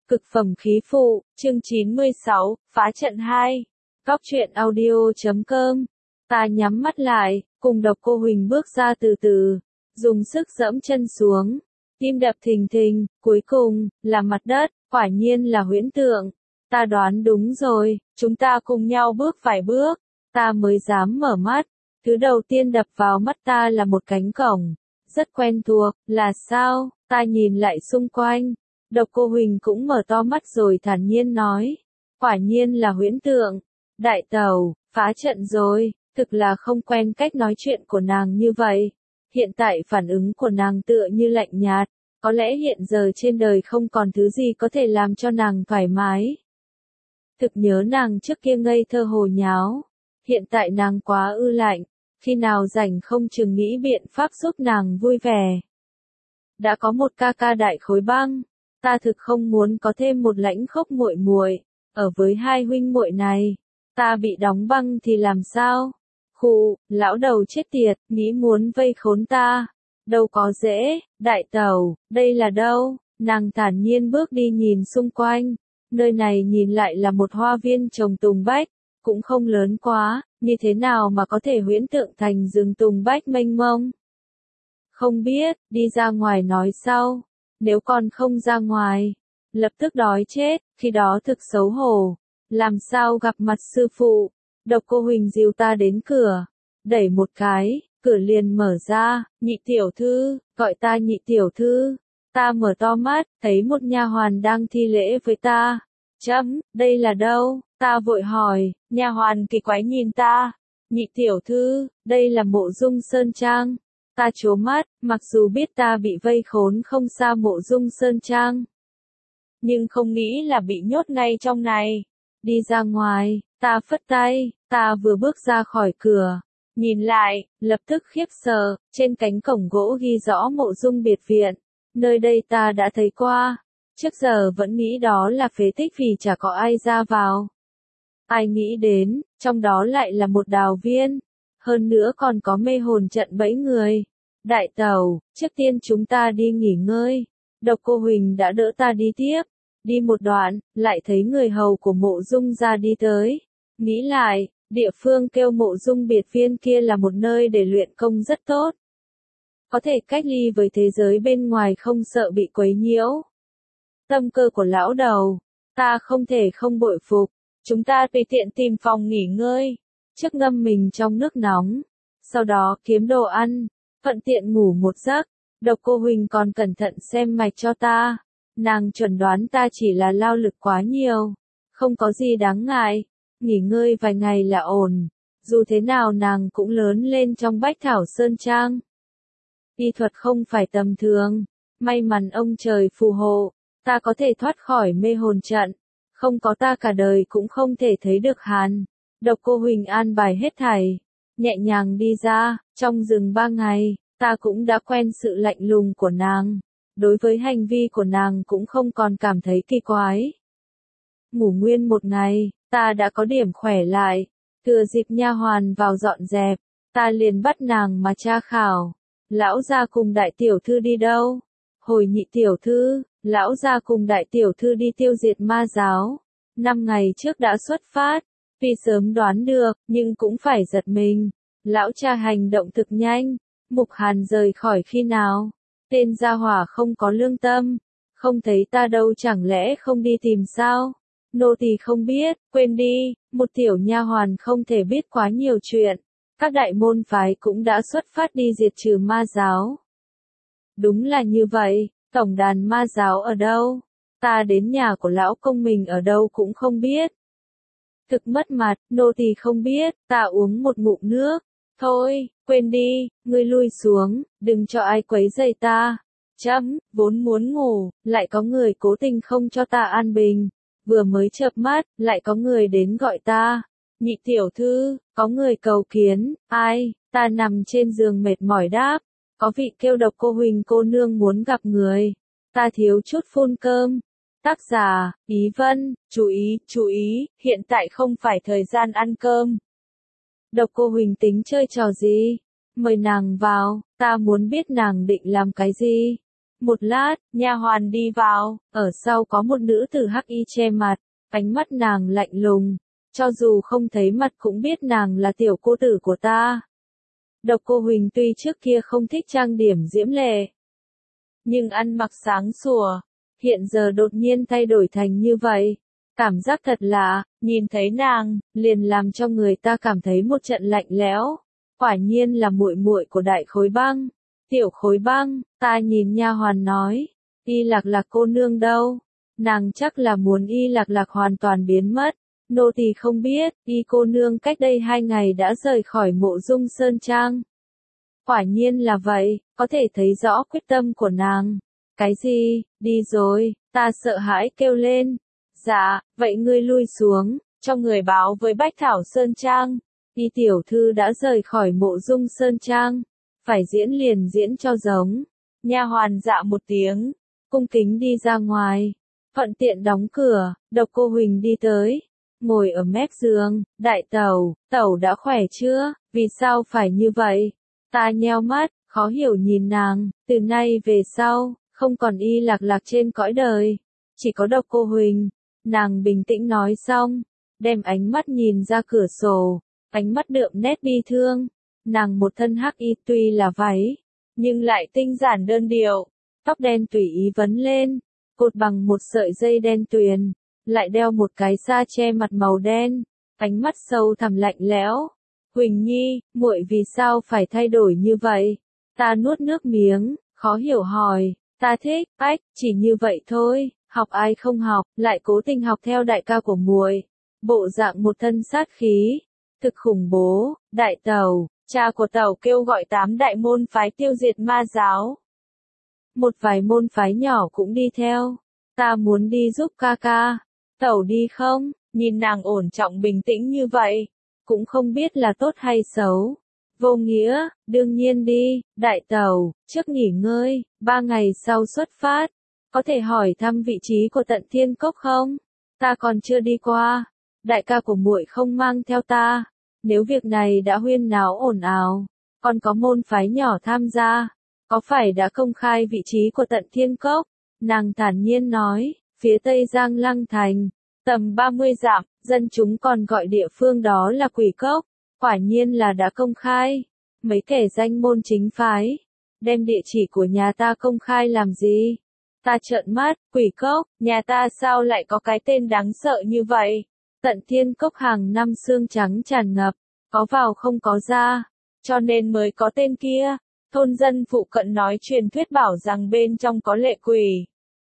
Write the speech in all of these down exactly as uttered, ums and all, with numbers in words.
Cực phẩm khí phụ, chương chín mươi sáu, phá trận hai. Góc truyện audio chấm com. Ta nhắm mắt lại, cùng Độc Cô Huỳnh bước ra từ từ, dùng sức giẫm chân xuống, tim đập thình thình, cuối cùng, là mặt đất, quả nhiên là huyễn tượng. Ta đoán đúng rồi, chúng ta cùng nhau bước vài bước, ta mới dám mở mắt. Thứ đầu tiên đập vào mắt ta là một cánh cổng, rất quen thuộc, là sao? Ta nhìn lại xung quanh. Độc Cô Huỳnh cũng mở to mắt rồi thản nhiên nói, quả nhiên là huyễn tượng. Đại tẩu, phá trận rồi. Thực là không quen cách nói chuyện của nàng như vậy. Hiện tại phản ứng của nàng tựa như lạnh nhạt, có lẽ hiện giờ trên đời không còn thứ gì có thể làm cho nàng thoải mái. Thực nhớ nàng trước kia ngây thơ hồ nháo, hiện tại nàng quá ư lạnh, khi nào rảnh không chừng nghĩ biện pháp giúp nàng vui vẻ. Đã có một ca ca đại khối băng, ta thực không muốn có thêm một lãnh khốc muội muội ở với hai huynh muội này. Ta bị đóng băng thì làm sao? Khụ, lão đầu chết tiệt, nghĩ muốn vây khốn ta. Đâu có dễ, đại tẩu, đây là đâu? Nàng thản nhiên bước đi nhìn xung quanh. Nơi này nhìn lại là một hoa viên trồng tùng bách, cũng không lớn quá, như thế nào mà có thể huyễn tượng thành rừng tùng bách mênh mông? Không biết, đi ra ngoài nói sau. Nếu còn không ra ngoài, lập tức đói chết, khi đó thực xấu hổ. Làm sao gặp mặt sư phụ? Độc Cô Huỳnh dìu ta đến cửa, đẩy một cái, cửa liền mở ra. Nhị tiểu thư, gọi ta nhị tiểu thư. Ta mở to mắt, thấy một nha hoàn đang thi lễ với ta. Chấm, đây là đâu? Ta vội hỏi. Nha hoàn kỳ quái nhìn ta. Nhị tiểu thư, đây là Mộ Dung Sơn Trang. Ta trố mắt, mặc dù biết ta bị vây khốn không xa Mộ Dung Sơn Trang, nhưng không nghĩ là bị nhốt ngay trong này. Đi ra ngoài, ta phất tay, ta vừa bước ra khỏi cửa, nhìn lại, lập tức khiếp sợ, trên cánh cổng gỗ ghi rõ Mộ Dung biệt viện. Nơi đây ta đã thấy qua, trước giờ vẫn nghĩ đó là phế tích vì chả có ai ra vào. Ai nghĩ đến, trong đó lại là một đào viên, hơn nữa còn có mê hồn trận bẫy người. Đại tẩu, trước tiên chúng ta đi nghỉ ngơi. Độc Cô Huỳnh đã đỡ ta đi tiếp. Đi một đoạn, lại thấy người hầu của Mộ Dung ra đi tới. Nghĩ lại, địa phương kêu Mộ Dung biệt viên kia là một nơi để luyện công rất tốt. Có thể cách ly với thế giới bên ngoài không sợ bị quấy nhiễu. Tâm cơ của lão đầu, ta không thể không bội phục. Chúng ta tùy tiện tìm phòng nghỉ ngơi, trước ngâm mình trong nước nóng, sau đó kiếm đồ ăn, thuận tiện ngủ một giấc. Độc Cô Huỳnh còn cẩn thận xem mạch cho ta. Nàng chuẩn đoán ta chỉ là lao lực quá nhiều, không có gì đáng ngại, nghỉ ngơi vài ngày là ổn. Dù thế nào nàng cũng lớn lên trong Bách Thảo Sơn Trang. Y thuật không phải tầm thường, may mắn ông trời phù hộ, ta có thể thoát khỏi mê hồn trận, không có ta cả đời cũng không thể thấy được hắn. Độc Cô Huỳnh an bài hết thảy, nhẹ nhàng đi ra. Trong rừng ba ngày, ta cũng đã quen sự lạnh lùng của nàng. Đối với hành vi của nàng cũng không còn cảm thấy kỳ quái. Ngủ nguyên một ngày, ta đã có điểm khỏe lại. Thừa dịp nha hoàn vào dọn dẹp, ta liền bắt nàng mà tra khảo. Lão gia cùng đại tiểu thư đi đâu? Hồi nhị tiểu thư, lão gia cùng đại tiểu thư đi tiêu diệt ma giáo. Năm ngày trước đã xuất phát, tuy sớm đoán được, nhưng cũng phải giật mình. Lão cha hành động thực nhanh. Mục Hàn rời khỏi khi nào? Tên gia hỏa không có lương tâm, không thấy ta đâu, chẳng lẽ không đi tìm sao? Nô tỳ không biết, quên đi, một tiểu nha hoàn không thể biết quá nhiều chuyện. Các đại môn phái cũng đã xuất phát đi diệt trừ ma giáo. Đúng là như vậy, tổng đàn ma giáo ở đâu? Ta đến nhà của lão công mình ở đâu cũng không biết. Thực mất mặt, nô tỳ không biết. Ta uống một ngụm nước. Thôi, quên đi, ngươi lui xuống, đừng cho ai quấy rầy ta. Chấm, vốn muốn ngủ, lại có người cố tình không cho ta an bình. Vừa mới chợp mắt, lại có người đến gọi ta. Nhị tiểu thư, có người cầu kiến. Ai? Ta nằm trên giường mệt mỏi đáp. Có vị kêu Độc Cô Huỳnh cô nương muốn gặp người. Ta thiếu chút phun cơm. Tác giả, Ý Vân, chú ý, chú ý, hiện tại không phải thời gian ăn cơm. Độc Cô Huỳnh tính chơi trò gì? Mời nàng vào, ta muốn biết nàng định làm cái gì. Một lát, nha hoàn đi vào, ở sau có một nữ tử hắc y che mặt, ánh mắt nàng lạnh lùng, cho dù không thấy mặt cũng biết nàng là tiểu cô tử của ta. Độc Cô Huỳnh tuy trước kia không thích trang điểm diễm lệ, nhưng ăn mặc sáng sủa, hiện giờ đột nhiên thay đổi thành như vậy. Cảm giác thật lạ, nhìn thấy nàng, liền làm cho người ta cảm thấy một trận lạnh lẽo. Quả nhiên là muội muội của Đại Khối Băng. Tiểu Khối Băng, ta nhìn nha hoàn nói, Y Lạc Lạc cô nương đâu? Nàng chắc là muốn Y Lạc Lạc hoàn toàn biến mất. Nô tỳ không biết, Y cô nương cách đây hai ngày đã rời khỏi Mộ Dung Sơn Trang. Quả nhiên là vậy, có thể thấy rõ quyết tâm của nàng. Cái gì, đi rồi, ta sợ hãi kêu lên. Dạ, vậy ngươi lui xuống, cho người báo với Bách Thảo Sơn Trang. Y tiểu thư đã rời khỏi Mộ Dung Sơn Trang. Phải diễn liền diễn cho giống. Nha hoàn dạ một tiếng, cung kính đi ra ngoài. Thuận tiện đóng cửa, Độc Cô Huỳnh đi tới. Ngồi ở mép giường, đại tẩu, tẩu đã khỏe chưa, vì sao phải như vậy? Ta nheo mắt, khó hiểu nhìn nàng, từ nay về sau, không còn Y Lạc Lạc trên cõi đời. Chỉ có Độc Cô Huỳnh. Nàng bình tĩnh nói xong, đem ánh mắt nhìn ra cửa sổ, ánh mắt đượm nét bi thương. Nàng một thân hắc y tuy là váy, nhưng lại tinh giản đơn điệu, tóc đen tùy ý vấn lên, cột bằng một sợi dây đen tuyền, lại đeo một cái sa che mặt màu đen, ánh mắt sâu thẳm lạnh lẽo. Huỳnh Nhi, muội vì sao phải thay đổi như vậy? Ta nuốt nước miếng, khó hiểu hỏi, ta thích, ách, chỉ như vậy thôi. Học ai không học, lại cố tình học theo đại ca của muội. Bộ dạng một thân sát khí, thực khủng bố. Đại tẩu, cha của tẩu kêu gọi tám đại môn phái tiêu diệt ma giáo. Một vài môn phái nhỏ cũng đi theo. Ta muốn đi giúp ca ca. Tẩu đi không? Nhìn nàng ổn trọng bình tĩnh như vậy, cũng không biết là tốt hay xấu. Vô Nghĩa, đương nhiên đi. Đại tẩu, trước nghỉ ngơi, ba ngày sau xuất phát. Có thể hỏi thăm vị trí của Tận Thiên Cốc không? Ta còn chưa đi qua. Đại ca của muội không mang theo ta. Nếu việc này đã huyên náo ồn ào, còn có môn phái nhỏ tham gia, có phải đã công khai vị trí của Tận Thiên Cốc? Nàng thản nhiên nói, phía tây Giang Lăng Thành, tầm ba mươi dặm, dân chúng còn gọi địa phương đó là Quỷ Cốc. Quả nhiên là đã công khai. Mấy kẻ danh môn chính phái, đem địa chỉ của nhà ta công khai làm gì? Ta trợn mắt, Quỷ Cốc, nhà ta sao lại có cái tên đáng sợ như vậy? Tận Thiên Cốc hàng năm xương trắng tràn ngập, có vào không có ra, cho nên mới có tên kia. Thôn dân phụ cận nói truyền thuyết bảo rằng bên trong có lệ quỷ.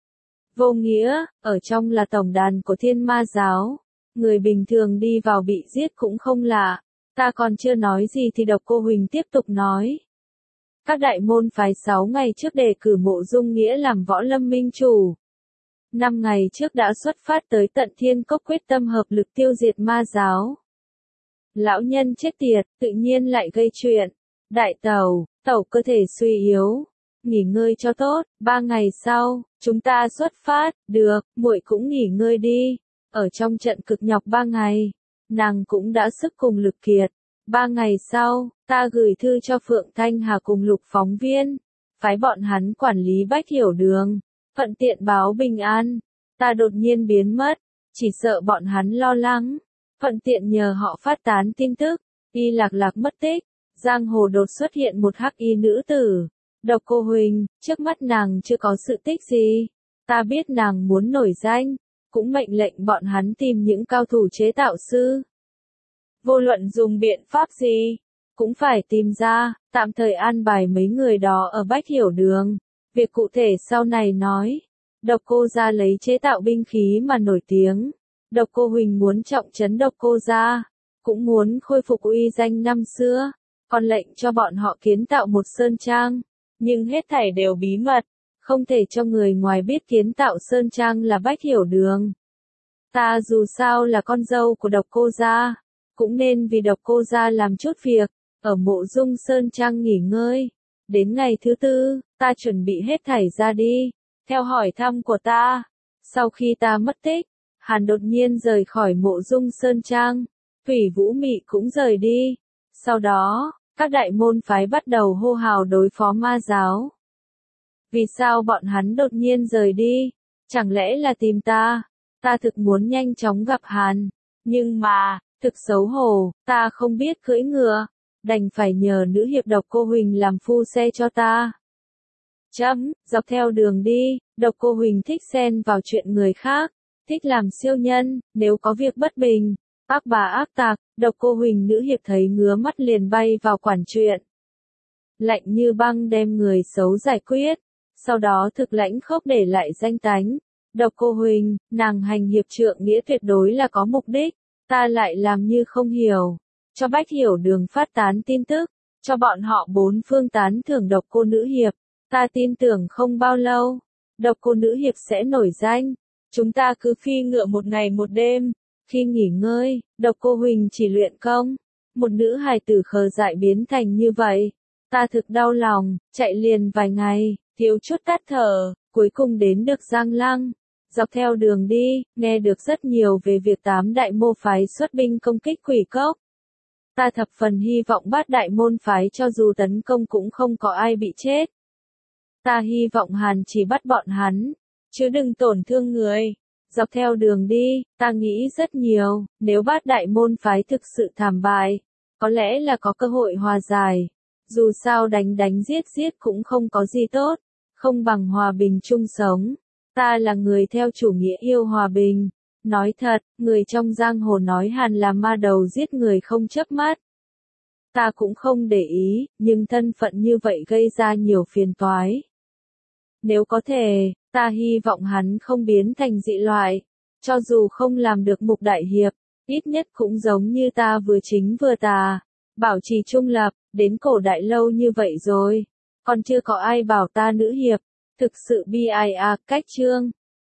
Vô Nghĩa, ở trong là tổng đàn của Thiên Ma giáo, người bình thường đi vào bị giết cũng không lạ. Ta còn chưa nói gì thì Độc Cô Huỳnh tiếp tục nói. Các đại môn phái sáu ngày trước đề cử Mộ Dung Nghĩa làm võ lâm minh chủ. Năm ngày trước đã xuất phát tới Tận Thiên Cốc quyết tâm hợp lực tiêu diệt ma giáo. Lão nhân chết tiệt, tự nhiên lại gây chuyện. Đại tẩu, tẩu cơ thể suy yếu, nghỉ ngơi cho tốt, ba ngày sau, chúng ta xuất phát. Được, muội cũng nghỉ ngơi đi. Ở trong trận cực nhọc ba ngày, nàng cũng đã sức cùng lực kiệt. Ba ngày sau, ta gửi thư cho Phượng Thanh Hà cùng Lục phóng viên, phái bọn hắn quản lý Bách Hiểu Đường, thuận tiện báo bình an. Ta đột nhiên biến mất, chỉ sợ bọn hắn lo lắng, thuận tiện nhờ họ phát tán tin tức. Y Lạc Lạc mất tích, giang hồ đột xuất hiện một hắc y nữ tử. Độc Cô Huỳnh, trước mắt nàng chưa có sự tích gì. Ta biết nàng muốn nổi danh, cũng mệnh lệnh bọn hắn tìm những cao thủ chế tạo sư. Vô luận dùng biện pháp gì, cũng phải tìm ra, tạm thời an bài mấy người đó ở Bách Hiểu Đường. Việc cụ thể sau này nói. Độc Cô gia lấy chế tạo binh khí mà nổi tiếng. Độc Cô Huỳnh muốn trọng trấn Độc Cô gia, cũng muốn khôi phục uy danh năm xưa, còn lệnh cho bọn họ kiến tạo một sơn trang, nhưng hết thảy đều bí mật, không thể cho người ngoài biết kiến tạo sơn trang là Bách Hiểu Đường. Ta dù sao là con dâu của Độc Cô gia, cũng nên vì Độc Cô gia làm chút việc, ở Mộ Dung Sơn Trang nghỉ ngơi. Đến ngày thứ tư, ta chuẩn bị hết thảy ra đi, theo hỏi thăm của ta. Sau khi ta mất tích, Hàn đột nhiên rời khỏi Mộ Dung Sơn Trang, Thủy Vũ Mị cũng rời đi. Sau đó, các đại môn phái bắt đầu hô hào đối phó ma giáo. Vì sao bọn hắn đột nhiên rời đi? Chẳng lẽ là tìm ta? Ta thực muốn nhanh chóng gặp hắn. Nhưng mà, thực xấu hổ, ta không biết cưỡi ngựa. Đành phải nhờ nữ hiệp Độc Cô Huỳnh làm phu xe cho ta. Chấm, dọc theo đường đi, Độc Cô Huỳnh thích xen vào chuyện người khác, thích làm siêu nhân, nếu có việc bất bình, ác bà ác tạc, Độc Cô Huỳnh nữ hiệp thấy ngứa mắt liền bay vào quản chuyện. Lạnh như băng đem người xấu giải quyết, sau đó thực lãnh khốc để lại danh tánh. Độc Cô Huỳnh, nàng hành hiệp trượng nghĩa tuyệt đối là có mục đích, ta lại làm như không hiểu. Cho Bách Hiểu Đường phát tán tin tức, cho bọn họ bốn phương tán thưởng Độc Cô nữ hiệp. Ta tin tưởng không bao lâu, Độc Cô nữ hiệp sẽ nổi danh. Chúng ta cứ phi ngựa một ngày một đêm, khi nghỉ ngơi, Độc Cô Huỳnh chỉ luyện công. Một nữ hài tử khờ dại biến thành như vậy. Ta thực đau lòng, chạy liền vài ngày, thiếu chút tắt thở, cuối cùng đến được Giang Lăng. Dọc theo đường đi, nghe được rất nhiều về việc tám đại môn phái xuất binh công kích Quỷ Cốc. Ta thập phần hy vọng bát đại môn phái cho dù tấn công cũng không có ai bị chết. Ta hy vọng Hàn chỉ bắt bọn hắn, chứ đừng tổn thương người. Dọc theo đường đi, ta nghĩ rất nhiều, nếu bát đại môn phái thực sự thảm bại, có lẽ là có cơ hội hòa giải. Dù sao đánh đánh giết giết cũng không có gì tốt, không bằng hòa bình chung sống. Ta là người theo chủ nghĩa yêu hòa bình. Nói thật, người trong giang hồ nói Hàn là ma đầu giết người không chớp mắt. Ta cũng không để ý, nhưng thân phận như vậy gây ra nhiều phiền toái. Nếu có thể, ta hy vọng hắn không biến thành dị loại. Cho dù không làm được mục đại hiệp, ít nhất cũng giống như ta vừa chính vừa tà. Bảo trì trung lập, đến cổ đại lâu như vậy rồi. Còn chưa có ai bảo ta nữ hiệp. Thực sự bi ai à, cách chương.